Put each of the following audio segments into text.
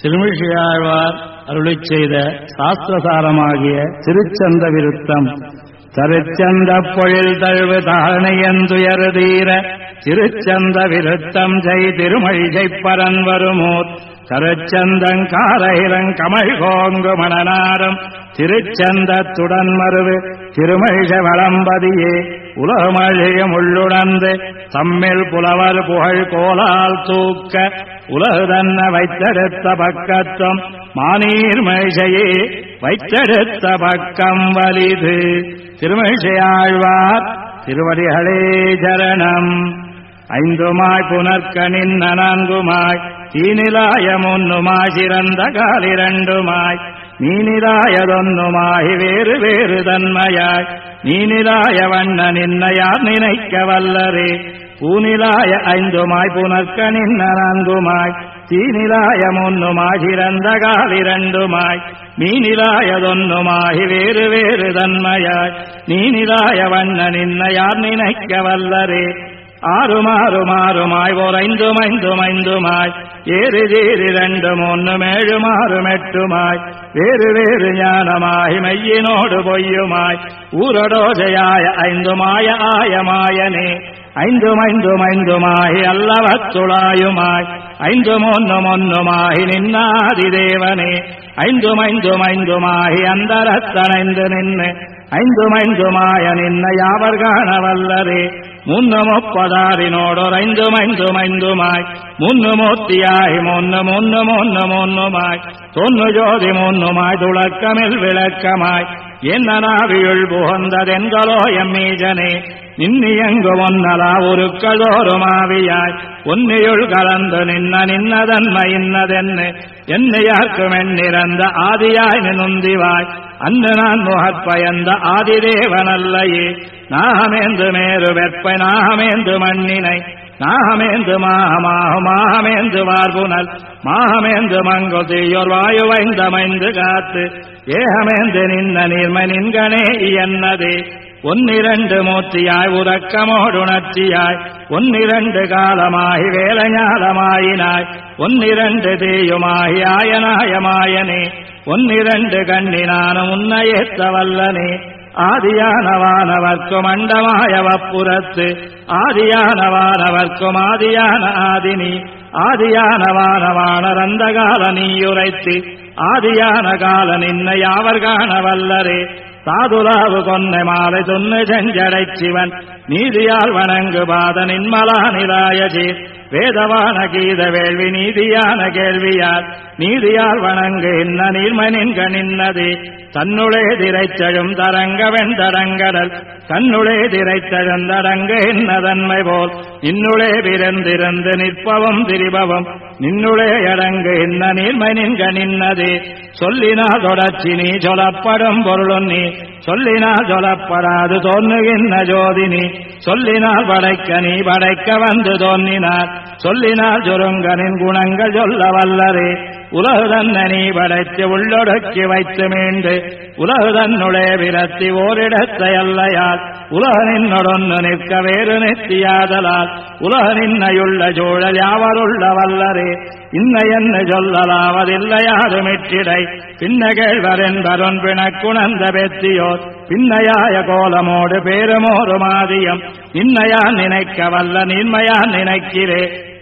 திருமிழிசையாழ்வார் அருளிச் செய்த சாஸ்திரசாரமாகிய திருச்சந்த விருத்தம். தருச்சந்த பொழில் தழுவு தாழ்ணையந்துயர்தீர திருச்சந்த விருத்தம் செய் திருமழிசை பரன் வருமோர் கருச்சந்தங்காரயிரங் கமல் கோங்கு மணனாரும் திருச்சந்தத்துடன் மருவு திருமழிச வளம்பதியே உலகமழியும் உள்ளுணர்ந்து தம்மில் புலவர் புகழ் கோலால் தூக்க உலகுதன்ன வைத்தெடுத்த பக்கத்தும் மானீர்மழிசையே வைத்தெடுத்த பக்கம் வலிது. திருமழிசையாழ்வார் திருவடிகளே சரணம். ஐந்துமாய் புனர்கனின் நான்குமாய் தீநிலாய முன்னுமாய் சிறந்த காலிரண்டுமாய் நீநிலாயதொன்னுமாய் வேறு வேறு தன்மையாய் நீநிலாய வண்ண நின்னையார் நினைக்க வல்லரே. பூநிலாய ஐந்துமாய் புனர்கனின் நான்குமாய் தீநிலாய முன்னுமாய் சிறந்த காலிரண்டுமாய் நீநிலாயதொன்னுமாய் வேறு வேறு தன்மையாய் நீநிலாய வண்ண நின்னையார் நினைக்க வல்லரே. ஆறுமாறுமாறுமாய் ஓரைந்துமைந்துமைந்துமாய் ஏறு ஏறிரண்டு மூன்று மேழுமாறுமெட்டுமாய் வேறு வேறு ஞானமாய் மெய்யினோடு பொய்யுமாய் ஊரடோஜையாய ஐந்துமாய ஆயமாயனே. ஐந்துமைந்துமைந்துமாய் அல்லவத்துளாயுமாய் ஐந்து மொன்னுமாய் நின்னாதிதேவனே. ஐந்துமைந்துமைந்துமாய் அந்தரத்தனைந்து நின்று ஐந்துமைந்துமாய நின்ன யாவர் காணவல்லரே. முன்னு முப்பதாரினோடொரு ஐந்துமைந்துமைந்துமாய் முன்னு மூர்த்தியாய் முன்னு முன்னு முன்னு முன்னுமாய் தொன்னு ஜோதி முன்னுமாய் துளக்கமில் விளக்கமாய் என்ன நாவியுள் புகந்ததென்களோ எம்மீஜனே. நின்னியங்கு ஒன்னலா உருக்கதோருமாவியாய் ஒன்னியுள் கலந்து நின்னதன்மை இன்னதென்னு என்னையார்க்கும் எண்ணிறந்த ஆதியாய் நினுந்திவாய் அன்று நான் முகற்பயந்த ஆதிதேவனல்லையே. நாகமேந்து மேரு வெப்பை நாகமேந்து மண்ணினை நாகமேந்து மாகமேந்து வார்புனல் மாகமேந்து மங்கொதியோர் வாயுவைந்தமைந்து காத்து ஏகமேந்து நின்ன நீர்மை நின்கனே என்னதே. ஒன்னிரண்டு மூர்த்தியாய் உறக்கமோடுணர்ச்சியாய் ஒன்னிரண்டு காலமாகி வேலஞாலமாயினாய் ஒன்னிரண்டு தேயுமாகி ஆயனாயமாயனே. ஒன்னிரண்டு கண்ணினானும் உன்னையேத்த வல்லனே. ஆதியானவானவர்க்கும் அண்டமாயவப்புறத்து ஆதியானவானவர்க்கும் ஆதியான ஆதினி ஆதியானவானவான கால நீயுரைத்து ஆதியான கால நின்ன யாவர் காணவல்லரே. சாதுலாவு கொன்னை மாலை தொன்னு செஞ்சடைச் சிவன் நீதியால் வணங்கு பாத நின்மலா நிலாயஜே. வேதவான கீத வேள்வி நீதியான கேள்வியால் நீதியால் வணங்கு இன்ன நீர்மனின்க நின்னதே. தன்னுளே திரைச்சழும் தரங்க வெண்தரங்கடல் தன்னுளே திரைச்சழும் தரங்க இன்னதன்மை போல் இன்னுளே விரந்திருந்து நிற்பவும் திரிபவும் நின்னுளே அடங்கு இன்ன நீர்மை நின்க நின்னதே. சொல்லினால் தொடர்ச்சி நீ சொல்லப்படும் பொருளும் நீ சொல்லினால் சொல்லப்படாது தோன்றுகின்ற ஜோதினி சொல்லினால் படைக்க நீ படைக்க வந்து தோன்றினார் சொல்லினால் சுருங்கனின் குணங்கள் சொல்ல வல்லரே. உலகுதன்ன நீ படைத்து உள்ளொடுக்கி வைத்து மீண்டு உலகுதன்னுளே விரத்தி ஓரிடத்தை அல்லையால் உலக நின்னொடொன்னு நிற்க வேறு நெத்தியாதலால் உலக நின்னையுள்ள சூழல் யாவருள்ள வல்லரே. இன்ன என்ன சொல்லலாவதில்லையாதுமிற்றிடை பின்ன கேழ்வரென்பருன் பிணக்குணர்ந்த பெத்தியோர் பின்னையாய கோலமோடு பேருமோரு மாதியம் இன்னையான் நினைக்க வல்ல நீன்மையான் நினைக்கிறே.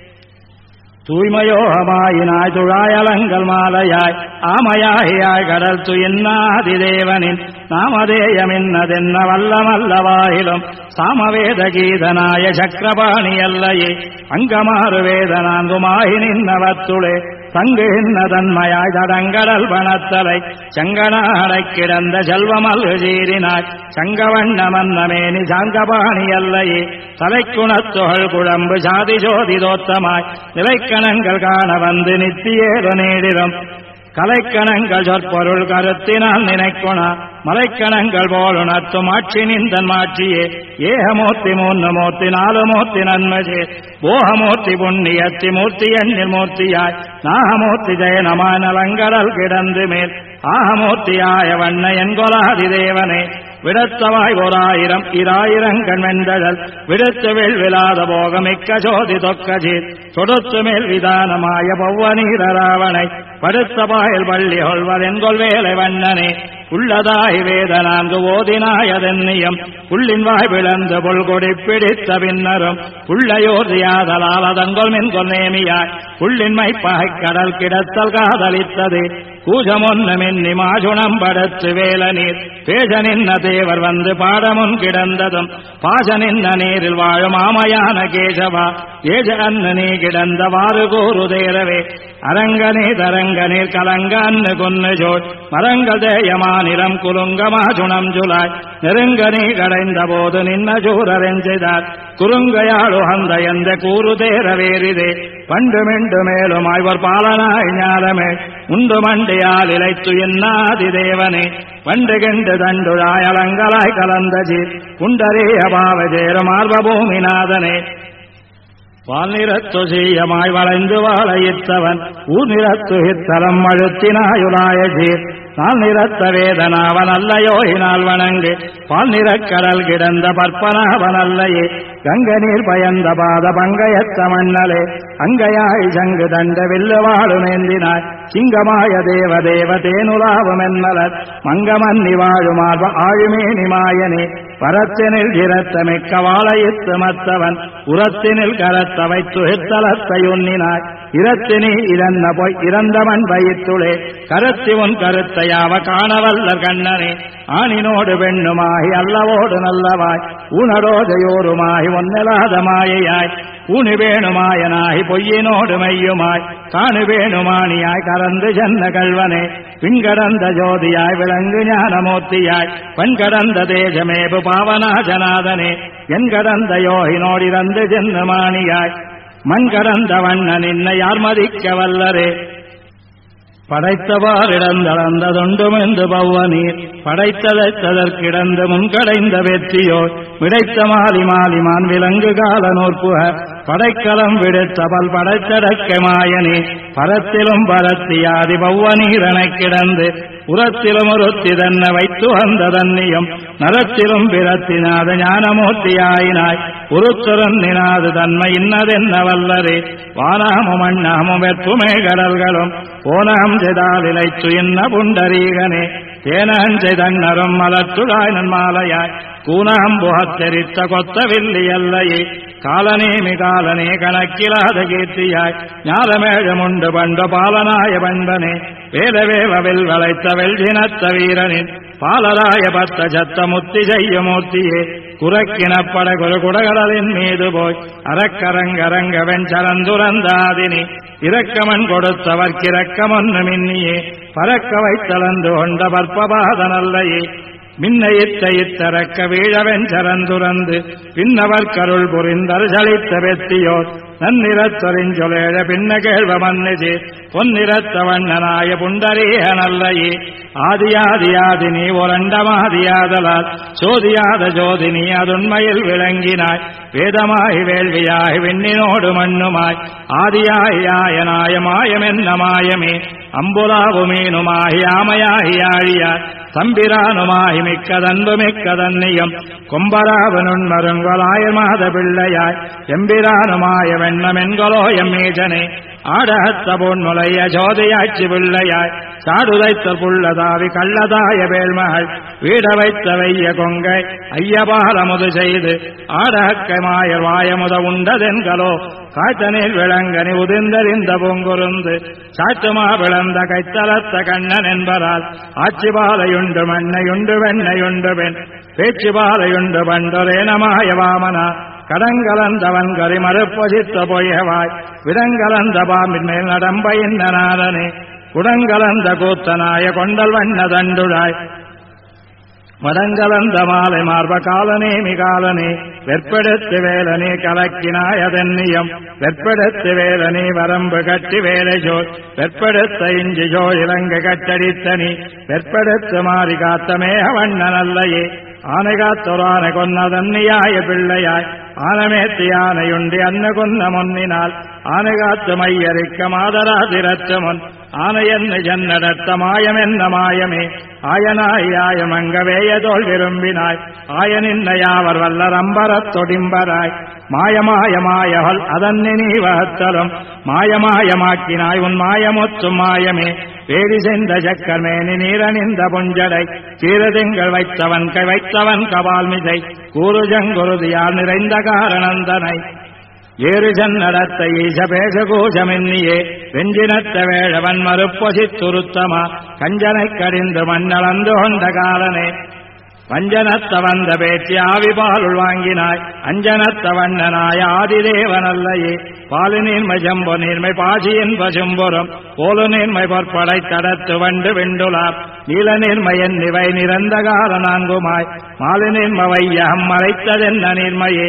தூய்மையோகமாயினாய் துழாயலங்கள் மாலையாய் ஆமையாகியாய் கடல் துயின்னாதிதேவனின் நாமதேயமின்னதென்ன வல்லமல்லவாயிலும் சாமவேத கீதனாய சக்கரபாணி அல்லையே. அங்கமாறு வேதனாங்குமாகி நின்னவத்துளே தங்கு இன்ன தன்மையாய் தடங்கடல் பணத்தலை சங்கனாடை கிடந்த செல்வமல்கு சீரினாய் சங்கவண்ண மன்னமேனி சாங்கபாணி அல்லையே. தலைக்குணத்துகள் குழம்பு சாதி ஜோதி தோத்தமாய் நிலைக்கணங்கள் காண வந்து நித்தியேறு நீடிலும் கலைக்கணங்கள் சொற்பொருள் கருத்தினால் நினைக்குணா மலைக்கணங்கள் போலுணர்த்தும் ஆட்சி நின்றன் மாட்சியே. ஏகமூர்த்தி மூன்று மூர்த்தி நாலு மூர்த்தி நன்மஜே போகமூர்த்தி புண்ணியத்தி மூர்த்தி எண்ணில் மூர்த்தியாய் நாகமூர்த்தி ஜெயனமான லங்கடல் கிடந்து மேல் ஆகமூர்த்தியாய வண்ண என்கொலாதி தேவனே. விடத்தவாய் 1000 2000 வெந்தழல் விடுத்து வெள்விலாத போகமிக்க ஜோதி தொக்கஜீர் தொடுத்து மேல் விதானமாய பௌவநீர ராவணை படுத்த பாயல் பள்ளி கொள்வதென்கொள் வேலை வண்ணனே உள்ளதாய் வேத 4 ஓதினாயதென்னியம் புள்ளின் வாய் விளந்து பொல்கொடி பிடித்த பின்னரும் புள்ளையோர்தியாதலால் அதங்கொள் மென்கொள் நேமியாய் புள்ளின் மைப்பாய்க் கடல் கிடத்தல் காதலித்தது கூஜமொன்னு மின்னி மாசுணம் படுத்து வேல நீர் பேச நின்ன தேவர் வந்து பாடமுன் கிடந்ததும் பாச நின்ன நீரில் வாழும் ஆமையான கேசவா ஏஜ அன்னு நீ கிடந்தவாறு கூறு தேரவே அரங்கனே தரங்க நீர் கலங்க அன்னு கொன்னு ஜோட் மரங்கள் தேயமானிடம் குலுங்க மாசுணம் ஜுலாய் நெருங்க நீ கடைந்த போது நின்ன சூரரெஞ்செய்தார் குறுங்கையாளு அந்த எந்த கூறு தேரவேரிதே பண்டு மிண்டு மேலும் ஆய்வர் பாலனாய் ஞானமே உண்டு மண்டியால் இலைத்து என்னாதி தேவனே பண்டு கெண்டு தண்டுழாய் அலங்கலாய் கலந்தஜீர் குண்டரே அபாவஜேர மார்பூமிநாதனே பால் நிறத்து சீயமாய் வளைந்து வாழையித்தவன் ஊர் நிறத்து இத்தலம் அழுத்தினாயுலாயஜீர் நாள் நிறத்த வேதனாவன் அல்லையோ இனால் வணங்கு பால் நிறக்கடல் கிடந்த பற்பனாவன் அல்லையே கங்க நீர் பயந்த பாத பங்கயத்த மண்ணலே அங்கையாய் சங்கு தண்ட வில்லு வாழுமேந்தினாய் சிங்கமாய தேவதேவ தேனுலாவும் என்மலர் மங்கமன்னி வாழுமார்வ ஆழுமேனி மாயனே பரத்தினில் இரத்த மிக்க வாழையித்து மத்தவன் உரத்தினில் கரத்த வைத்து எத்தலத்தை உண்ணினாய் இரத்தினி இறந்த போய் இறந்தவன் வயிற்றுளே கருத்தி உன் கருத்தையாவ காணவல்லர் கண்ணனே ஆணினோடு பெண்ணுமாகி அல்லவோடு நல்லவாய் ஊனடோதையோருமாகி ஒன்னெலாத மாயையாய் ஊனி வேணுமாயனாகி பொய்யினோடு மையுமாய் காணு வேணுமானியாய் கறந்து ஜன்ன கல்வனே பின்கடந்த ஜோதியாய் விளங்கு ஞானமூர்த்தியாய் பண்கடந்த தேஜமேபு பாவனாஜநாதனே என் கடந்த யோகினோடிறந்து ஜென்மமானியாய் மண் கடந்த வண்ணன் என்னை யார் மதிக்க வல்லரே படைத்தவாரிடந்தளந்ததுண்டுமென்று பௌவநீர் படைத்ததற்கிடந்து முன்கடைந்த வெற்றியோர் விடைத்த மாலி மாலிமான் விலங்கு கால நோற்புக படைக்கலம் விடுத்தபல் படைத்தடக்க மாயனே பரத்திலும் பரத்தியாதி பௌவநீரனைக் கிடந்து உரத்திலும் உருத்தி தன்ன வைத்து வந்த தன்னியம் நரத்திலும் பிறத்தினாத ஞானமூர்த்தியாயினாய் உருத்துறன்னினாது தன்மை இன்னதென்ன வல்லரே வானாமும் அண்ணாமும் வெற்றுமே கடல்களும் போனாம் செய்தாலிலைத்து இன்ன புண்டரீகனே தேனான் செய்தன்னரும் மலத்துழாய் நன்மாலையாய் கூனாம் புகத்தெரித்த கொத்தவில்லி அல்லையே காலனேமி காலனே கணக்கிலாத கீர்த்தியாய் ஞாலமேழமுண்டு பண்டு பாலனாய பண்பனே வேலவேவவில் வளைத்த வெல்தினத்த வீரனின் பாலராய பத்த சத்த முத்தி செய்ய மூர்த்தியே குறக்கினப்பட குரு குடகடலின் மீது போய் அரக்கரங்கரங்க வெஞ்சரந்துரந்தாதினி இரக்கமன் கொடுத்தவர்க்கிரக்கமொன்னு மின்னியே பறக்க வைத்தளந்து கொண்ட பற்பபாத நல்லையே மின்னையித்த இத்தரக்க வீழவெஞ்சரந்துரந்து பின்னவர் கருள் புரிந்தர் சளித்த வெத்தியோர் நன்னிறத்தொறிஞ்சொலேழ பின்ன கேள்வ மன்னிஜே பொன்னிறத்த வண்ணனாய புண்டரீக நல்லையே ஆதியாதியாதி நீ ஒரண்டமாதியாதலால் சோதியாத ஜோதினி அதுண்மையில் விளங்கினாய் வேதமாய் வேள்வியாய் விண்ணினோடு மண்ணுமாய் ஆதியாய மாயமென்ன மாயமே அம்புலாவுமீனுமாகி ஆமையாகி ஆழியாய் தம்பிரானுமாகி மிக்கதன்பு மிக்கதன்னியம் கொம்பராவனுண்மருங்கொலாய மாத பிள்ளையாய் எம்பிரானுமாய வெண்ணமென்கொலோ எம்மீஜனே ஆடகத்த பொன்முலைய ஜோதியாட்சி பிள்ளையாய் சாடுதைத்த புள்ளதாவி கள்ளதாய வேள்மகள் வீட வைத்த வைய கொங்கை ஐயபாலமுது செய்து ஆடகக்கை மாயர் வாயமுத உண்டதென்களோ காய்த்தனில் விளங்கனி உதிர்ந்தறிந்த பொங்குருந்து சாட்டுமா விளந்த கைத்தலத்த கண்ணன் என்பதால் ஆட்சிபாலையுண்டு மண்ணையுண்டு வெண்ணையுண்டு பெண் பேச்சுபாலையுண்டு பண்டொரேனமாய வாமனா கடங்கலந்தவன் கரி மறுப்பொசித்த பொய்யவாய் விடங்கலந்த பாம்பின் மேல் நடம்பையின் நாதனே குடங்கலந்த கூத்தனாய கொண்டல் வண்ண தண்டுழாய் மடங்கலந்த மாலை மார்ப காலனேமி காலனே வெற்பெடுத்து வேலனே கலக்கினாய் அதென்னியம் வெற்பெடுத்து வேலனே வரம்பு கட்டி வேலை ஜோல் வெற்பெடுத்த இஞ்சி ஜோல் இலங்கை கட்டடித்தனி வெற்பெடுத்து மாறி காத்தமே வண்ண நல்லையே ஆனை காத்தொரானை கொன்னதன்னியாய பிள்ளையாய் ஆனமேத்தி யானையுண்டி அன்ன கொன்ன முன்னினால் ஆனை காத்து மையரிக்க மாதராதிரச்சமுன் ஆனையன்னு ஜன்னடத்த மாயம் என்ன மாயமே ஆயனாய் ஆயமங்கவேயதோள் விரும்பினாய் ஆயனின்ன யாவர் வல்லர் அம்பரத் தொடிம்பராய் மாயமாயமாயவள் அதன்னி நீ வகத்தலும் மாயமாயமாக்கினாய் உன் மாயமொற்றும் மாயமே வேடி சென்ற சக்கர்மேனி நீரணிந்த புஞ்சடை சீரதிங்கள் வைத்தவன் கபால்மிசை கூறுஜங்குருதியால் நிறைந்த காரணந்தனை ஏறு ஜன்னடத்த ஈச பேச கூஜமென்னியே வெஞ்சினத்த வேழவன் மறுப்பொசித்துருத்தமா கஞ்சனை கடிந்து மண்ணளந்து கொண்ட காலனே வஞ்சனத்த வந்த பேச்சு ஆவிபாலுள் வாங்கினாய் அஞ்சனத்த வண்ணனாய் ஆதிதேவனல்லையே பாலு நீர்மை ஜம்பு நீர்மை பாசியின் பசும்புறம் போலு நீர்மை பொற்படை தடத்து வண்டு வெண்டுலார் நீல நீர்மை என்னிவை நிறந்த கால நான்குமாய் மாலு நீர்ம வையம் மறைத்ததென்ன நீர்மையே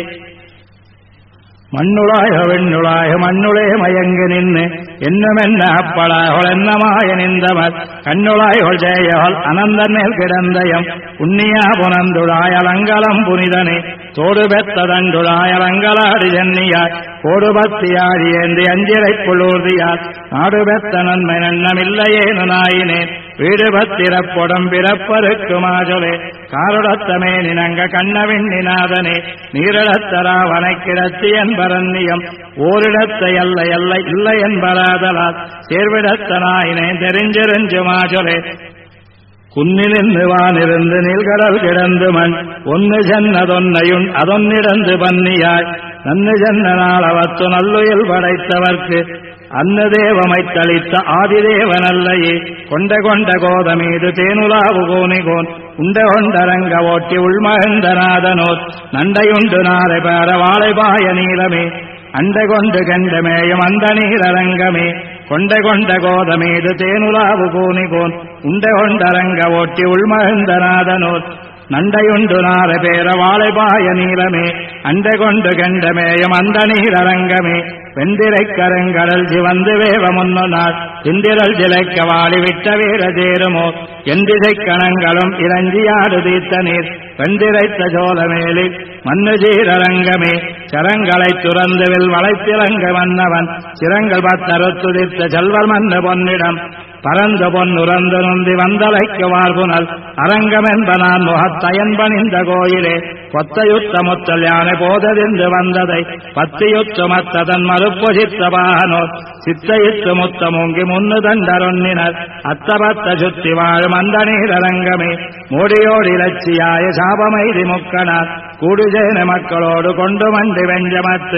மண்ணுளாய வெண்ணுளாய மண்ணுளே மயங்கு நின்று என்னமென்ன அப்படாயவள் என்னமாய நின்றவர் கண்ணுளாயவள் ஜெயவள் அனந்தன் மேல் கிடந்தயம் புண்ணியா புனந்துழாய் அலங்கலம் புனிதனே தோடு பெத்த தண்டுழாய் அலங்கலாடி ஜன்னியாய் கோடு பத்தியாடி ஏந்தி அஞ்சிரை புலூர்தியார் நாடு பெத்த நன்மை நன்னமில்லையேனு நாயினேன் வீடு பத்திரப்பொடும் பிறப்பருக்கு மாஜொலே காருடத்தமே நினங்க கண்ணவிண்ணிநாதனே நீரிடத்தராவனை கிடத்தி என்பரன்னியம் ஓரிடத்தை அல்ல எல்லை இல்லை என்பராதலால் சேர்விடத்த நாயினே தெரிஞ்சிருஞ்சு மாஜொலே குன்னிலிருந்து வானிருந்து நீள்கடல் கிடந்து மண் ஒன்னு ஜன்னதொன்னையுண் அதொன்னிடந்து பன்னியாய் நன்னு ஜன்ன நாளவத்து நல்லுயில் படைத்தவர்க்கு அன்னு தேவமைத்தளித்த ஆதிதேவனல்லையே கொண்ட கோதமீது தேனுலாவு கோனிகோன் உண்டரங்க ஓட்டி உள்மகந்தநாதனோர் நண்டையுண்டு நாளை பேர வாழைபாய நீளமே அண்டை கொண்டு கண்டமேயும் அந்த நீரரங்கமே கொண்ட கோதமீது தேனுலாவு கோனிகோன் உண்டரங்க ஓட்டி உள்மகந்தநாதனோர் நண்டையுண்டு நாரை பேர வாழைபாய நீளமே அண்டை கொண்டு கண்டமேயும் அந்த நீரரங்கமே வெந்திரை கருங்கடல் சிவந்து வேவ முன்னு நாள் இந்திரல் சிலைக்க வாழி விட்ட வீர சேருமோ எந்திசை கணங்களும் இறஞ்சியாடு தீர்த்த நீர் வெந்திரைத்த சோழமேலி மண்ணு சீரரங்கமே சரங்களை துறந்துவில் வளைத்திலங்க மன்னவன் சிரங்கள் பத்தறுத்துதிர்த்த செல்வர் மன்னு பொன்னிடம் பரந்த பொன்னுறந்து நொந்தி வந்தலைக்கு வாழ்புனல் அரங்கமென்ப நான் முகத்தயன்பனிந்த கோயிலே கொத்தையுத்த முத்தல் யானை போததின்று வந்ததை பத்தியுத்து மத்ததன் மறுப்பொசித்த பாகனோர் சித்தையித்து முத்த மூங்கி முன்னு தண்டரொன்னினர் அத்தபத்த சுத்தி வாழும் அந்த நீரரங்கமே மோடியோடி லட்சியாய சாபமைதி முக்கனார் கூடுஜேன மக்களோடு கொண்டு மண்டி வெஞ்சமத்து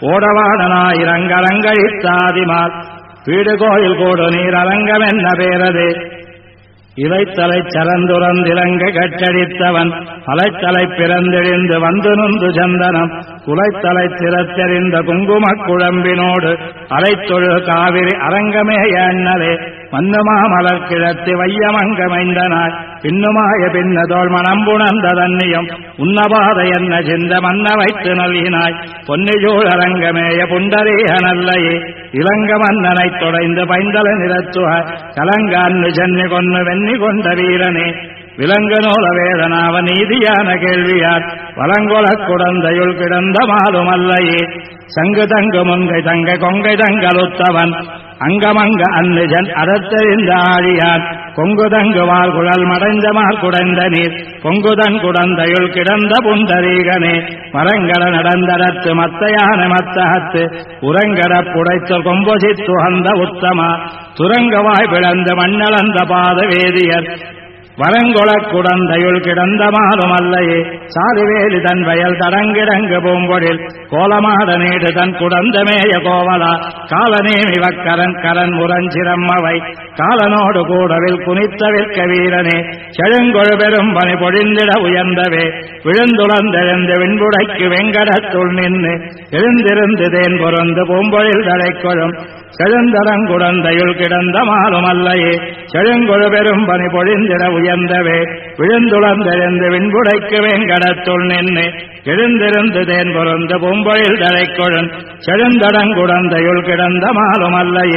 ஓடவாடனாயிரங்கரங்கழித்தாதிமால் வீடு கோயில் கூடு நீர் அரங்கம் என்ன பேரது இவைத்தலை சரந்துரந்திலங்க கட்டடித்தவன் அலைத்தலை பிறந்தெழிந்து வந்து நுந்து சந்தனம் குலைத்தலை திறத்தெறிந்த குங்குமக் குழம்பினோடு அலைத்தொழு காவிரி அரங்கமே எண்ணலே மன்னுமா மலர் கிழத்தி வையமங்கமைந்தனாய் பின்னுமாய பின்னதோள் மணம்புணர்ந்த தன்னியம் உன்னபாத என்ன சிந்த மன்ன வைத்து நல்கினாய் பொன்னிஜூழ் அரங்கமேய புண்டரீக நல்லையே இளங்க மன்னனை தொடைந்து பைந்தல நிறத்துவ கலங்கான்னு சென்னி கொன்னு வெண்ணி கொண்ட வீரனே விலங்கு நூல வேதனாவ நீதியான கேள்வியார் வலங்கொலக் குடந்தையுள் கிடந்த மாலும் அல்லையே சங்கு தங்கு முங்கை தங்கை கொங்கை தங்களுத்தவன் அங்கமங்க அன்னிஜன் அறத்தெறிந்த ஆழியான் கொங்குதங்கு வாழ்குழல் மடைந்த மார்குடைந்த நீர் பொங்குதன் குடந்தையுள் கிடந்த புண்டரீகனே மரங்கட நடந்தடத்து மத்தையான மத்தகத்து உரங்கட புடைத்து கொம்பொசித்து அந்த உத்தமா துரங்கவாய் பிளந்த மண்ணளந்த பாத வேதியர் வரங்கொளக் குடந்தையுள் கிடந்த மாலும் அல்லையே சாதுவேலி தன் வயல் தடங்கிடங்கு பூம்பொழில் கோலமாட நீடு தன் குடந்தமேய கோவலா காலநேமி வக்கரன் கரன் முரஞ்சிரம்மவை காலனோடு கூடவில் குனித்தவிற்க வீரனே செழுங்கொழு பெரும் பனி பொழிந்திட உயர்ந்தவே விழுந்துளந்தெழுந்து விண்புடைக்கு வெங்கடத்துள் நின்று எழுந்திருந்து தேன் பொருந்து பூம்பொழில் தடைக்கொழும் செழுந்தரங்குடந்தையுள் கிடந்த மாலும் அல்லையே செழுங்கொழு பெரும் பனி பொழிந்திட உயர்ந்தவே விழுந்துளந்தெழுந்து விண்புடைக்கு வெங்கடத்துள் நின்று எழுந்திருந்து தேன் பொருந்து பூம்பொழில் தடைக்கொழும் செழுந்தடங்குடந்தையுள் கிடந்த மாலும் அல்லையே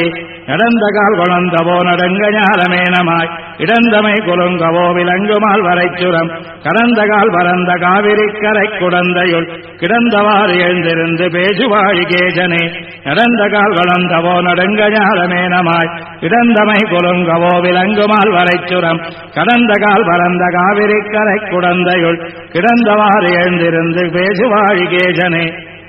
நடந்த கால் குழந்தவோ நடுங்க ஞாலமேனமாய் இடந்தமை குலுங்கவோ விலங்குமால் வரைச்சுரம் கடந்த கால் பரந்த காவிரி கரை குடந்தையுள் கிடந்தவாறு எழுந்திருந்து பேசுவாழி கேஜனே நடந்த கால் குழந்தவோ நடுங்க ஞாலமேனமாய் இடந்தமை குலுங்கவோ விலங்குமால் வரைச்சுரம் கடந்த கால் பரந்த காவிரி கரை குடந்தையுள் கிடந்தவாறு எழுந்திருந்து பேசுவாழி கேஜனே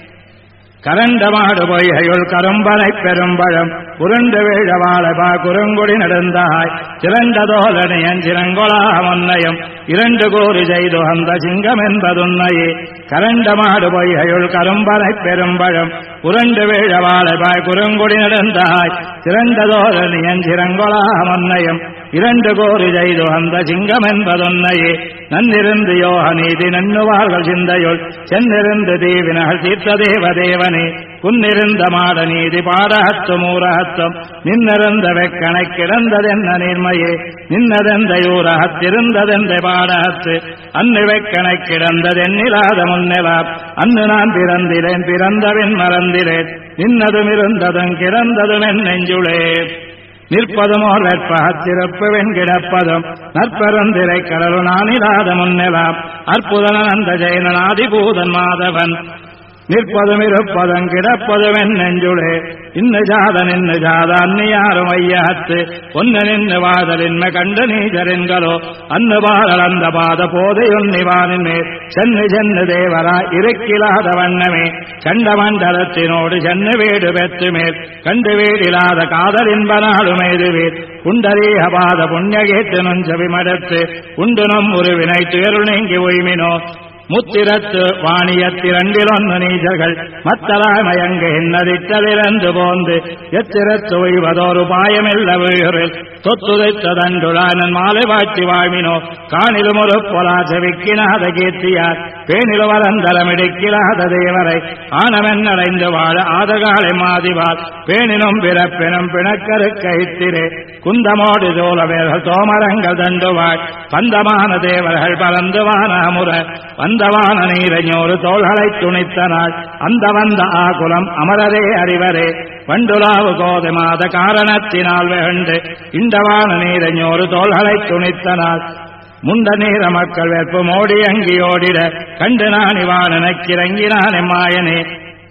கரண்டமாடு பொய்கையுள் கரும்பனை பெரும்பழம் உருண்டு வீழவாழபா குறுங்குடி நடந்தாய் சிறந்ததோலனையன் சிறங்கொளா முன்னையும் இரண்டு கூறு செய்து அந்த சிங்கம் என்பதுன்னையே கரண்டமாடு பொய்கையுள் கரும்பனை பெரும்பழம் உருண்டு வீழவாழபா குறுங்குடி நடந்தாய் சிறந்ததோலனையன் சிறங்கொளா முன்னையும் இரண்டு கூறு செய்து அந்த சிங்கம் என்பதுன்னையே நன்னிருந்து யோக நீதி நன்னுவார்கள் சிந்தையுள் சென்னிருந்து தீவினகள் தீர்த்த தேவதேவனே குன்னிருந்த மாட நீதி பாடகத்தும் ஊரகத்தும் நின்னிருந்த வெக்கணை கிடந்ததென்ன நீர்மையே நின்னதெந்த யூரகத்திருந்ததெந்த பாடகத்து அன்னு வெக்கணை கிடந்ததென்னிலாத முன்னிலார் அன்னு நான் பிறந்திலேன் பிறந்தவன் மறந்திலேன் நின்னதும் இருந்ததும் கிடந்ததும் என் நெஞ்சுளே நிற்பதுமோர் வெற்பகத்திருப்பு வெண்கிடப்பதும் நற்பெருந்திரை கடலு நானிலாத முன்னெலாம் அற்புதன் அந்த ஜெயனன் ஆதிபூதன் மாதவன் நிற்பதும் இருப்பதும் கிடப்பதும் என் நெஞ்சுளே இன்னு ஜாத நின்னு ஜாத அந்நியாரும் ஐயகத்து ஒன்னு நின்று வாதலின்மை கண்டு நீஜரின்களோ அன்னு பாரல் அந்த பாத போதையொன்னிவானின் மேல் சென்னு சென்னு தேவரா இருக்கிலாத வண்ணமே கண்ட மண்டலத்தினோடு சென்னு வீடு பெற்று மேல் கண்டு வீடிலாத காதலின்பனாடுமேதுவீர் குண்டரீக பாத புண்ணியகேட்டு நுஞ்சவிமடத்து உண்டு நம் உருவினை துயருள் நீங்கி ஒய்மினோ முத்திரத்து வாணியத்திரண்டிலொன்னு நீஜர்கள் மத்தலாய் மயங்க என்னதிட்டலிறந்து போந்து எத்திரத்து ஒய்வதோரு பாயமில்ல வீரில் தொத்துதைத்ததண்டுளானன் மாலை வாட்சி வாழ்மினோ காணிலும் ஒரு பொலா செவிக்கினாத கீர்த்தியார் பேணிலு வரந்தலமிடிக்கிலாத தேவரை ஆனவென்னடைந்து வாழ ஆதகாலை மாதிவாள் பேணினும் பிறப்பினும் பிணக்கருக்கைத்திரே குந்தமோடு சோழவேர்கள் தோமரங்கள் தண்டுவாள் பந்தமான தேவர்கள் பறந்து வானமுற வந்தவான நீரஞ்சோறு தோள்களை துணித்த நாள் அந்த வந்த ஆகுலம் அமரரே அறிவரே வண்டுலாவு கோதை மாத காரணத்தினால் வெகுண்டு இந்தவான நீரஞ்சோறு தோள்களை துணித்த நாள் முண்ட நீர மக்கள் வெற்பு மோடி அங்கியோடிட கண்டு நான் இவானனக்கிறங்கினான் எம்மாயனே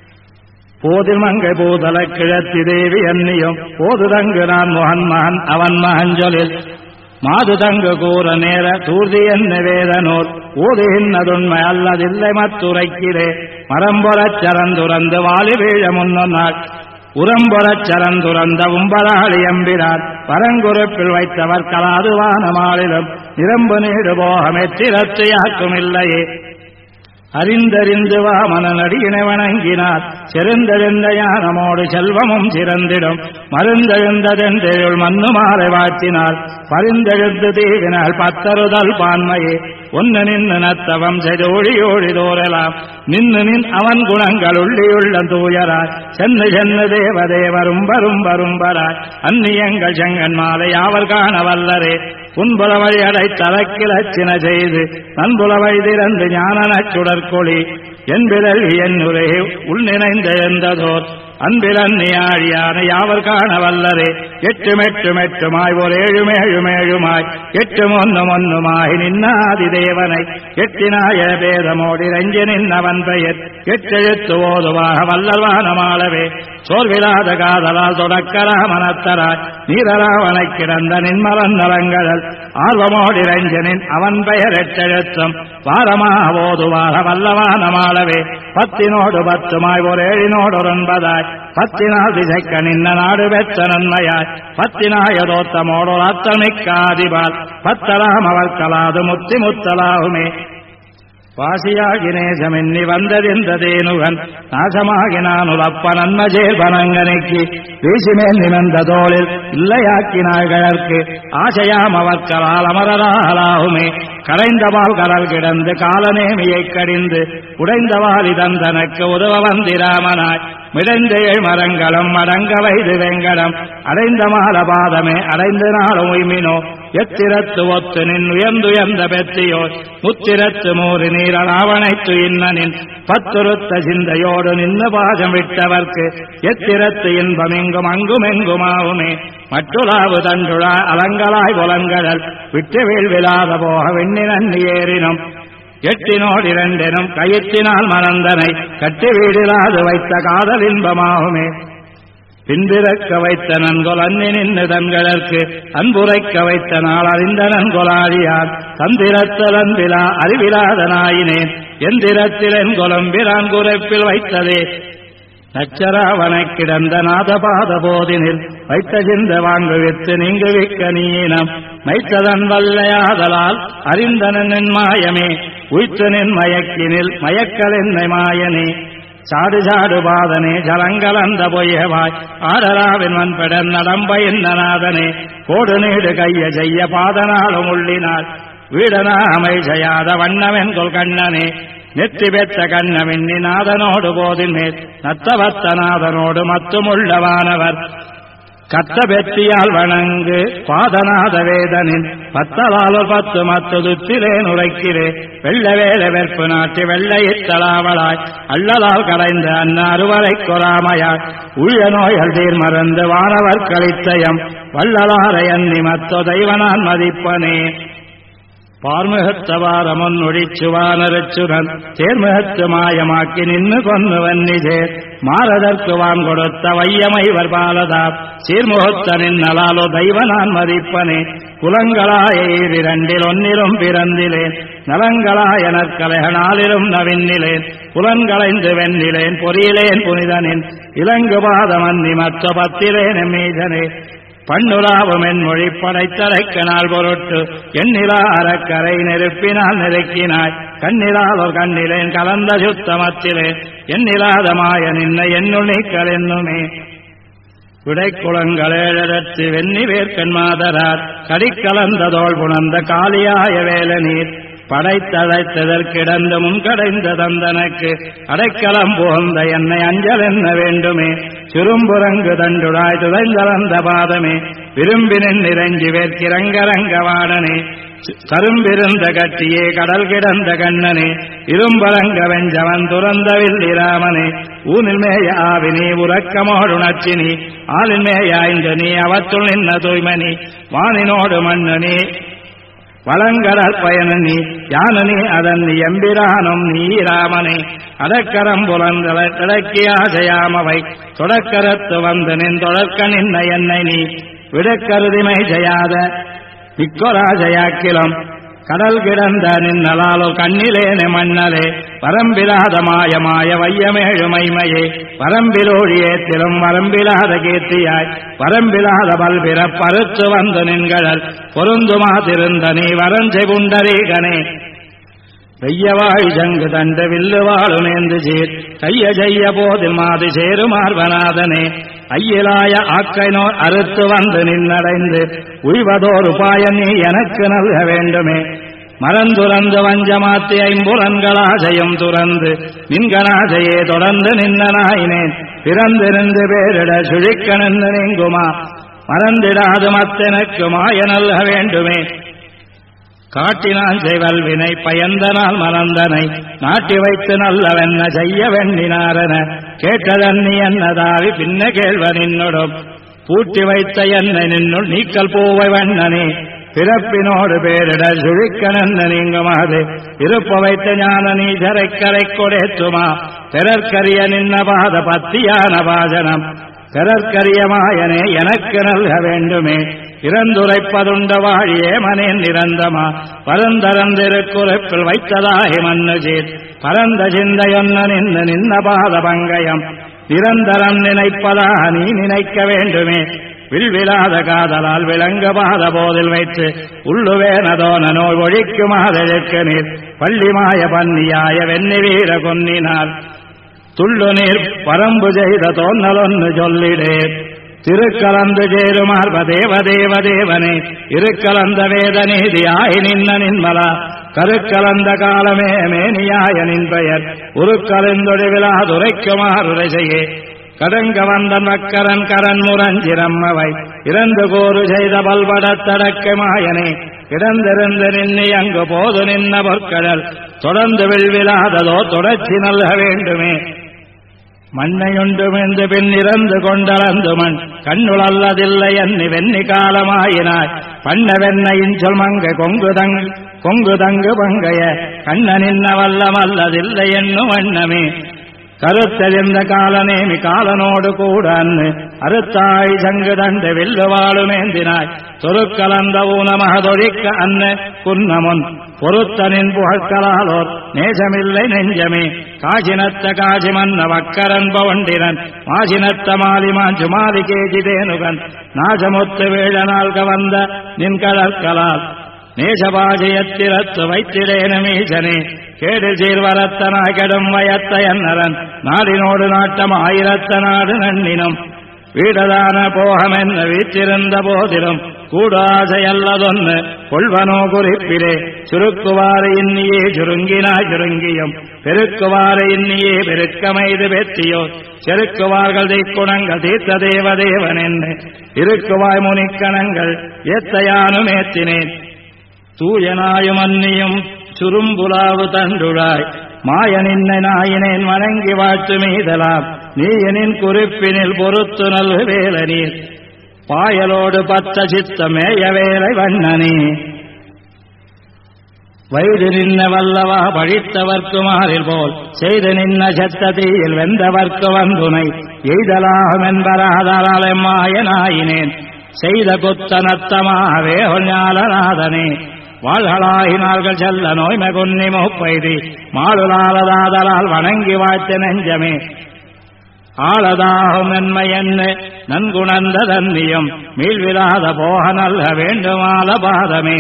போதில் மங்கை பூதல கிழத்தி தேவி அன்னியும் போது தங்கு நான் முகன் மகன் அவன் மகஞ்சொலில் மாது தங்கு கூற நேர தூர்தி என்ன வேதனூர் ஊதுகின்றதுண்மை அல்லதில்லை மத்துரைக்கிறே மரம்பொறச் சரந்துறந்து வாலி வீழ முன்னொன்னாள் உரம்பொறச் சரந்துறந்த உம்பராளி எம்பிரார் பரங்குறுப்பில் வைத்தவர் கலாதுவான மாளிலும் நிரம்பு நீடு போகமெத்திரத்து யாக்கும் இல்லையே அறிந்தறிந்து வாமனடியினை வணங்கினார் செருந்தெழுந்த ஞானமோடு செல்வமும் சிறந்திடும் மருந்தெழுந்ததென்றெழுள் மண்ணுமாறை வாழ்த்தினார் பரிந்தெழுந்து தீவினால் பத்தருதல் பான்மையே ஒன்னு நின்று நத்தவம் செய்தோழியோழி தோறலாம் நின்று நின் அவன் குணங்கள் உள்ளியுள்ள தூயராய் சென்னு சென்னு தேவதேவரும்பரும்பரும்பராய் அந்நியங்கள் செங்கன் மாலை யாவர் காண வல்லரே புன்புலவழி அடைத்தலக்கிலச்சின செய்து நன்புலவழி திறந்து ஞானனச் சுடற்கொளி என்பிரல் என்னுரே உள் நினைந்த எந்ததோர் அன்பிலன்னியாழியான யாவர் காண வல்லரே எட்டுமெட்டுமெட்டுமாய் ஒரு ஏழுமேழுமேழுமாய் எட்டும் ஒன்னுமாய் நின்னாதி தேவனை எட்டினாய பேதமோடி ரஞ்சி நின்னவன் பெயர் எட்டெழுத்து ஓதுவாக வல்லல்வானமாளவே சோர்விலாத காதலால் தொடக்கரா மனத்தராய் நீரராவனை கிடந்த நின்மலன் நலங்கள் ஆர்வமோடி ரஞ்சனின் அவன் பெயர் எட்டெழுத்தும் வாரமாக ஓதுவாக வல்லவானமாளவே பத்தினோடு பத்துமாய் ஒரு ஏழினோடு ஒன்பதாய் பத்தினால் திசைக்க நின்ன நாடு பெற்ற நன்மையாய் பத்தினாயதோத்தமோடு அத்தமிக்காதிபால் பத்தலாம் அவர் கலாது முத்தி முத்தலாகுமே வாசியாகி நேசமென்னி வந்ததெந்ததேனுகன் நாசமாகினான் உலப்ப நன்மஜேர் பனங்கனைக்கு வீசிமேல் நிமிர்ந்த தோளில் இல்லையாக்கினாழ்கழற்கு ஆசையாம் அவற்களால் அமரராகலாகுமே கரைந்தவால் கடல் கிடந்து காலநேமியைக் கடிந்து உடைந்தவால் இதந்தனக்கு உதவ வந்திராமனாய் மிடைந்தேழ் மரங்களும் அடங்க வைது வெங்கடம் அடைந்த மாலபாதமே அடைந்து நாளும் உய்மினோ எத்திரத்து ஒத்து நின் உயர்ந்துயர்ந்த பெத்தியோ முத்திரத்து மூறி நீராவணைத்து இன்னனின் பத்துருத்த சிந்தையோடு நின்று பாஜம் விட்டவர்க்கு எத்திரத்து இன்பமெங்கும் அங்குமெங்குமாவுமே மற்றுலாவு தண்டுழா அலங்களாய் புலங்கடல் விட்டு வீழ்விலாத போக வெண்ணி நன்னி ஏறினும் எட்டினோடு இரண்டெனும் கயிற்றினால் மறந்தனை கட்டி வீடிலாது வைத்த காதல் இன்பமாகுமே பின்பிறக்க வைத்த நன்கொல் அன்னி நின்று தன்களற்கு அன்புரைக்க வைத்த நாள் அறிந்த நன்கொலாடியார் தந்திரத்தல் அன்பிலா அறிவிலாத நாயினேன் எந்திரத்தில் என் கொலம்பிரான் குறைப்பில் வைத்ததே நச்சராவனை கிடந்த நாதபாத போதினில் வைத்த சிந்த வாங்கு வித்து நீங்கு விக்க நீனம் மைத்ததன் வல்லையாதலால் அறிந்தனின் மாயமே உய்த்து நின் மயக்கினில் மயக்கல் என்னை மாயனே சாடு சாடு பாதனே ஜலங்கலந்த பொய்யவாய் ஆடராவின் வன்படன் நடம்ப நாதனே கோடு நீடு கைய செய்ய பாதனாலும் உள்ளினார் வீடனா அமை செய்யாத வண்ணமென்கொள் கண்ணனே நெற்றி பெற்ற கண்ணமின்னி நாதனோடு போதின் மேல் நத்தவத்த நாதனோடு மத்துமுள்ளவானவர் கத்த பெற்றியால் வணங்கு பாதநாத வேதனின் பத்தலால் பத்து மத்து துத்திலேன் உரைக்கிறே வெள்ள வேலை வெற்பு நாட்டி வெள்ளையித்தலாவளாய் அல்லலால் கடைந்த அன்ன அறுவரை கொராமையாய் உள்ள நோய்கள் தீர் மறந்து வானவர் கலித்தயம் வள்ளலாரை அன்னி மத்தோ தெய்வனான் மதிப்பனே பார்முகத்தவாரமொன் ஒழிச்சுவானரச்சுடன் தேர்முகத்து மாயமாக்கி நின்று கொன்னு வன்னிதேர் மாறதற்கு வான் கொடுத்த வையமைவர் பாலதா சீர்முகத்த நின்னலாலோ தெய்வனான் மதிப்பனே குலங்களாய இரண்டில் ஒன்னிலும் பிறந்திலேன் நலங்களாய நற்கலைகளாலிலும் நவின்னிலேன் புலன்களைந்து வெண்ணிலேன் பொறியிலேன் புனிதனின் இலங்கு பாதமன்னி மற்ற பத்திலேன் மீதனே பண்ணுலாவும் என் மொழி படைத்தரைக்க நாள் பொருட்டு எண்ணிலா அறக்கரை நெருப்பினால் நெருக்கினாய் கண்ணிலால் ஒரு கண்ணிலேன் கலந்த சுத்தமத்திலே எண்ணிலாத மாய நின்ன என்னுள் நீக்கல் என்னுமே விடைக்குளங்களேழத்து வெண்ணி வேர்க்கன் மாதரார் கடிக்கலந்ததோள் புணர்ந்த காலியாய வேல நீர் படைத்தழைத்ததற்கிடந்து முன்கடைந்த தந்தனக்கு அடைக்கலம் புகுந்த என்னை அஞ்சல் என்ன வேண்டுமே சுரும்புரங்கு தண்டுடாய் துதைந்தளந்த பாதமே விரும்பினின் நிறைஞ்சி வேர்க்கிறங்கரங்கவாடனே கரும்பிருந்த கட்டியே கடல் கிடந்த கண்ணனே இரும்பரங்க வெஞ்சவன் துறந்தவில்லிராமனே ஊனில் மேய ஆவினி உறக்கமோடுணர்ச்சினி ஆளின் மேயாய்ந்து நீ அவற்றுள் நின்ன தூய்மணி வானினோடு மண்ணனி வளங்கடல் பயனி யானனி அதன் எம்பிரானும் நீராமனே அடக்கரம் புலந்தள கிடக்கியாசையாமவை தொடக்கரத்து வந்து நின் தொடர்க்க நின்ன என்னை நீ விடக்கருதிமை செய்யாத விக்கொராஜயாக்கிலும் கடல் கிடந்த நின்னலாலோ கண்ணிலேனே மண்ணலே வரம்பிலாத மாய வையமேழுமைமையே வரம்பிலோழியேத்திலும் வரம்பிலாத கீர்த்தியாய் வரம்பிலாத பல்பிற பருத்து வந்து நின்கழல் பொருந்துமா திருந்த நீ வரஞ்சை புண்டரீகனே வெய்யவாழ் ஜங்கு தண்டு வில்லு வாழுமேந்து சீர் கைய செய்ய போதில் மாது சேருமார்வநாதனே ஐயிலாய ஆக்கைனோர் அறுத்து வந்து நின்னடைந்து உய்வதோர் உபாயம் நீ எனக்கு நல்க வேண்டுமே மறந்துறந்து வஞ்சமாத்தி ஐம்புலன்களாசையும் துறந்து நின்கனாசையே தொடர்ந்து நின்னனாயினேன் பிறந்திருந்து பேரிட சுழிக்க நின்று நீங்குமா மறந்திடாது மத்தெனக்கு மாய நல்க வேண்டுமே காட்டினான் செய்வல்வினை பயந்தனால் மறந்தனை நாட்டி வைத்து நல்லவென்ன செய்ய வெண்ணினாரன கேட்டதன்னி என்னதாவி பின்ன கேள்வனின்னுடும் பூட்டி வைத்த என்னை நின்னுள் நீக்கல் பூவை வண்ணனே பிறப்பினோடு பேரிட சுழிக்க நன்ன நீங்குமாது இருப்ப வைத்த ஞான நீஜரை கரை கொடேத்துமா பிறர்க்கரிய நின்ன பாத பத்தியான பாஜனம் பிறர்க்கரியமாயனே எனக்கு நல்க வேண்டுமே இறந்துரைப்பதுண்ட வாழியே மனேன் நிரந்தமா பரந்தரந்திருக்குறைப்பில் வைத்ததாகி மன்னுஜீர் பரந்த சிந்தையொன்ன நின்று நின்ன பாத பங்கயம் நிரந்தரம் நினைப்பதா நீ நினைக்க வேண்டுமே வில்விலாத காதலால் விளங்க பாத போதில் வைத்து உள்ளுவேனதோன நோய் ஒழிக்குமாதெழுக்கு நீர் பள்ளிமாய பன்னியாய வெண்ணி வீர கொன்னினார் துள்ளு நீர் பரம்பு செய்த தோன்னலொன்னு சொல்லிடே திருக்கலந்து சேருமார்ப தேவதேவதேவனே இருக்கலந்த வேதநீதியாய் நின்ன நின்மலா கருக்கலந்த காலமே மேனியாய நின் பெயர் உருக்கலந்தொழிவிலாதுரைக்குமாறுரைசையே கடங்க வந்தன் வக்கரன் கரன் முரஞ்சிரம்மவை இறந்து கோரு செய்த பல்படத்தடக்க மாயனே கிடந்திருந்து நின்னி அங்கு போது நின்ன பொற்கடல் தொடர்ந்து வெள்விலாததோ தொடர்ச்சி நல்க வேண்டுமே மண்ணையுண்டு மிழ்ந்து பின் இறந்து கொண்டளந்து மண் கண்ணுளல்லதில்லை என்னி வெண்ணி காலமாயினாய் பண்ண வெண்ணையின் சொல் மங்கை கொங்கு தங்கு பங்கைய கண்ண நின்ன வல்லமல்லதில்லை என்னும் வண்ணமே கருத்தெறிந்த காலநேமி காலனோடு கூட அன்னு அறுத்தாய் சங்கு தண்டு வில்லு வாழுமேந்தினாய் சொருக்கலந்த ஊனமகதொழிக்க அன்னு குன்னமுன் பொருத்தனின் புகழ்களாலோர் நேசமில்லை நெஞ்சமே காசினத்த காசி மன்ன வக்கரன் பவண்டிரன் மாசினத்த மாலி மாஞ்சு மாலி கேஜி தேனுகன் நாசமுத்து வேழனால் கவந்த நின் கடற்களால் நேசபாஜயத்திரத்து வைத்திடேனமீசனே கேடு சீர்வரத்தனாய் கெடும் வயத்த என்னரன் நாடினோடு நாட்டம் ஆயிரத்த நாடு நன்னினும் வீடதான போகமென்ன வீற்றிருந்த போதிலும் கூடாசையல்லதொன்னு கொள்வனோ குறிப்பிலே சுருக்குவாறு இன்னியே சுருங்கினாய் சுருங்கியும் பெருக்குவாறு இன்னியே பெருக்கமைது பெற்றியோ செருக்குவார்கள் தீக்குணங்கள் தீர்த்த தேவதேவன் என்று இருக்குவாய் முனிக்கணங்கள் ஏத்தையானும் ஏத்தினேன் தூயனாயும் அன்னியும் சுரும்புலாவு தண்டுழாய் மாயனின்னை நாயினேன் வணங்கி வாழ்த்து மீதலாம் நீயனின் குறிப்பினில் பொறுத்து நல்கு வேல நீர் பாயலோடு பத்த சித்த மேய வேலை வண்ணனே வைது நின்ன வல்லவா பழித்தவர்க்கு மாறில் போல் செய்து நின்ன செத்த தீயில் வெந்தவர்க்கு வந்துனை எய்தலாகும் என்பராதால் மாயனாயினேன் செய்த குத்த நத்தமாவே ஞாலநாதனே வாழ்களாயினார்கள் செல்ல நோய்மை கொன்னி மூப்பைதி மாடுலாலதாதலால் வணங்கி வாழ்த்த நெஞ்சமே ஆளதாகும் நன்மை என்ன நன்குணர்ந்த தன்னியும் மீள்விலாத போக நல்ல வேண்டுமால பாதமே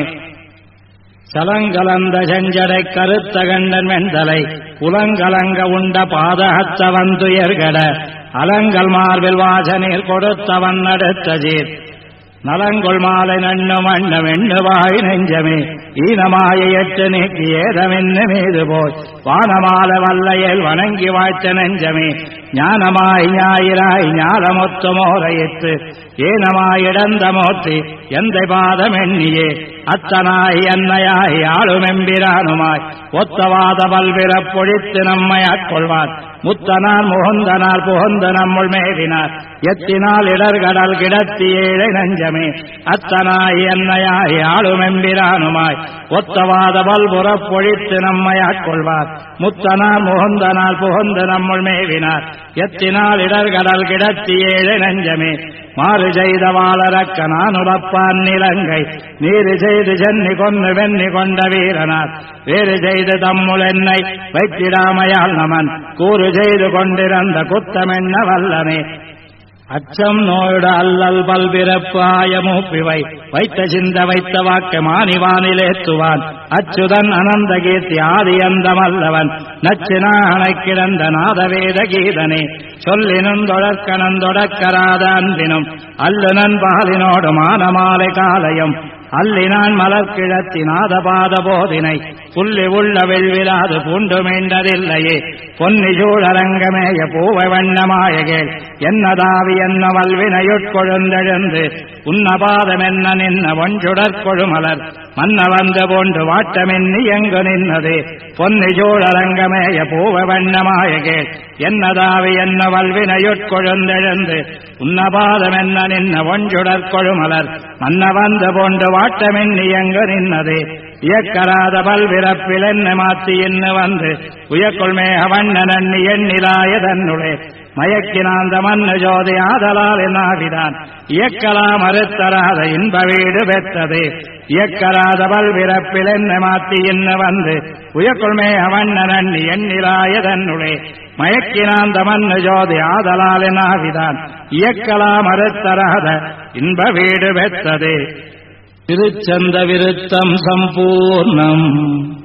சலங்கலந்த செஞ்சடை கருத்த கண்டன் வெண்தலை புலங்கலங்க உண்ட பாதகத்தவன் துயர்கட அலங்கல் மார்பில் வாசனீர் கொடுத்தவன் அடுத்த சீர் நலங்கொள் மாலை நண்ணு மண்ணம் எண்ணுவாய் நெஞ்சமே ஈனமாய எட்டு நீக்கி ஏதமென்னு மீது போய் வானமால வல்லையல் வணங்கி வாழ்த்த நெஞ்சமே ஞானமாய் ஞாயிறாய் ஞானமொத்து மோரையிட்டு ஏனமாயிடந்த மோர்த்தி எந்த பாதம் எண்ணியே அத்தனாய் அன்னையாய் ஆளுமெம்பிரானுமாய் ஒத்தவாத பல்விரப் பொழித்து நம்மை ஆட்கொள்வார் முத்தனால் முகந்தனால் புகந்த நம்முள் மேவினார் எத்தினால் இடர்கடல் கிடத்தி ஏழை நஞ்சமே அத்தனாய் அன்னையாய் ஆளுமெம்பிரானுமாய் ஒத்தவாத பல்புறப் பொழித்து நம்மை ஆட்கொள்வார் முத்தனால் முகந்தனால் புகந்து நம்முள் மேவினார் எத்தினால் இடர்கடல் கிடத்தி ஏழை நஞ்சமே மாறு செய்த வாழறக்க நான் உடப்பான் நிலங்கை நீரு செய்து சென்னி கொன்னு வெண்ணி கொண்ட வீரனார் வேறு செய்து தம்முள் என்னை வைத்திடாமையால் நமன் கூறு செய்து கொண்டிருந்த குத்தமென்ன வல்லனே அச்சம் நோயுட அல்லல் பல்பிறப்பு ஆயமூப்பிவை வைத்த சிந்த வைத்த வாக்க மானிவானிலேத்துவான் அச்சுதன் அனந்த கீர்த்தி ஆதி அந்தமல்லவன் நச்சினானை கிடந்த நாதவேத கீதனே சொல்லினும் தொடக்கராத அன்பினும் அல்லுனன் பாலினோடு மானமாலை காலையும் அல்லினான் மலர்கிழத்தி நாதபாத போதினை புள்ளி உள்ள வெள்விலாது பூண்டு மீண்டதில்லையே பொன்னி சூழரங்கமேய பூவை வண்ணமாயகேள் என்னதாவி என்ன வல்வினையுட்கொழுந்தெழுந்து உன்னபாதம் என்ன நின்ன ஒன்றுடற்கொழுமலர் மன்ன வந்த போன்று வாட்டமென்னி எங்கு நின்னது பொன்னி சூழரங்கமேய பூவை வண்ணமாயகேள் என்னதாவி என்ன வல்வினையுட்கொழுந்தெழுந்து உன்னபாதம் என்ன நின்ன ஒன்றுடற்கொழுமலர் மன்ன வந்த போன்று வாட்டமென்னி எங்கு நின்னது இயக்கராத பல்விறப்பில் என்ன மாத்தி இன்னு வந்து உயக்குள்மே அவண்ண நன்னி எண்ணிலாய தன்னுளே மயக்கினாந்த மன்ன ஜோதி ஆதலால் என்னாவிதான் இயக்கலாம் அறுத்தராத இன்ப வீடு பெற்றது இயக்கராத பல்விறப்பில் என்ன மாத்தி இன்னு வந்து உயக்குள்மே அவண்ண நன்னி எண்ணிலாய தன்னுளே மயக்கினாந்த மன்ன ஜோதி ஆதலால் என்னாவிதான் இயக்கலாம் அறுத்தராத இன்ப வீடு பெற்றது திருச்சந்த விருத்தம் சம்பூர்ணம்.